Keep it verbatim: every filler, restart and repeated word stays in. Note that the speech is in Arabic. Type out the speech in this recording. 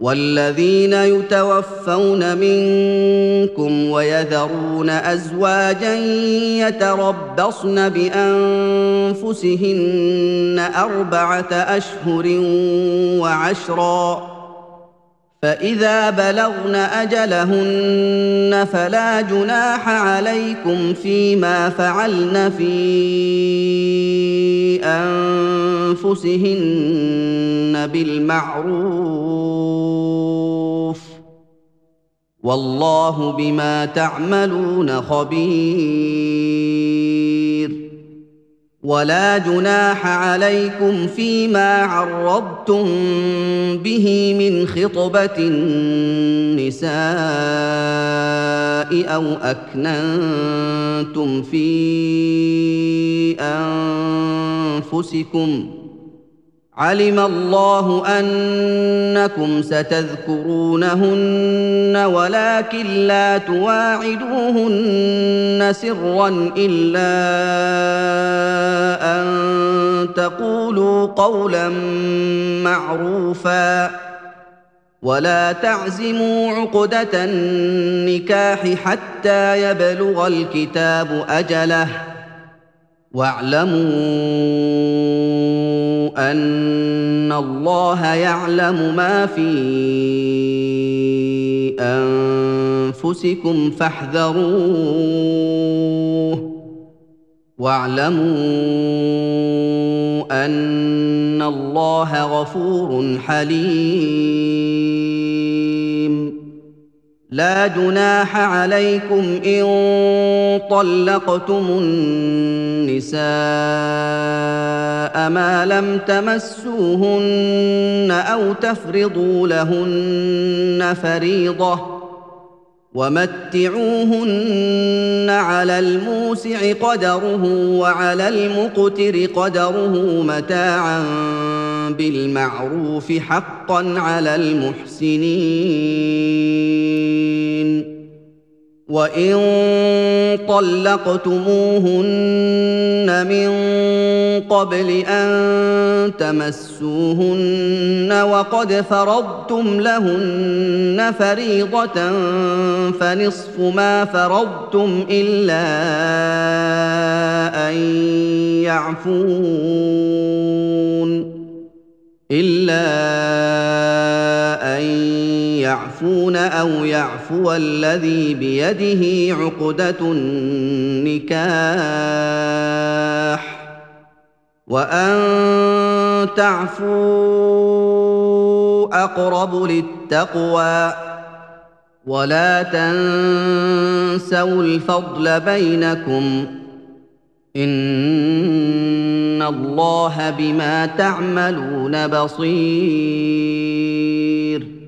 والذين يتوفون منكم ويذرون أزواجا يتربصن بأنفسهن أربعة أشهر وعشرا فإذا بلغن أجلهن فلا جناح عليكم فيما فعلن في أنفسهن بالمعروف والله بما تعملون خبير ولا جناح عليكم فيما عرضتم به من خطبة النساء أو أكننتم في أنفسكم علم الله أنكم ستذكرونهن ولكن لا تواعدوهن سرا إلا أن تقولوا قولا معروفا ولا تعزموا عقدة النكاح حتى يبلغ الكتاب أجله واعلموا أن الله يعلم ما في أنفسكم فاحذروه واعلموا أن الله غفور حليم لا جناح عليكم إن طلقتم النساء ما لم تمسوهن أو تفرضوا لهن فريضة ومتعوهن على الموسع قدره وعلى المقتر قدره متاعا بالمعروف حقا على المحسنين وإن طلقتموهن من قبل أن تمسوهن وقد فرضتم لهن فريضة فنصف ما فرضتم إلا أن يعفون إلا أن يعفون أو يعفو الذي بيده عقدة النكاح وأن تعفوا أقرب للتقوى ولا تنسوا الفضل بينكم إن الله بما تعملون بصير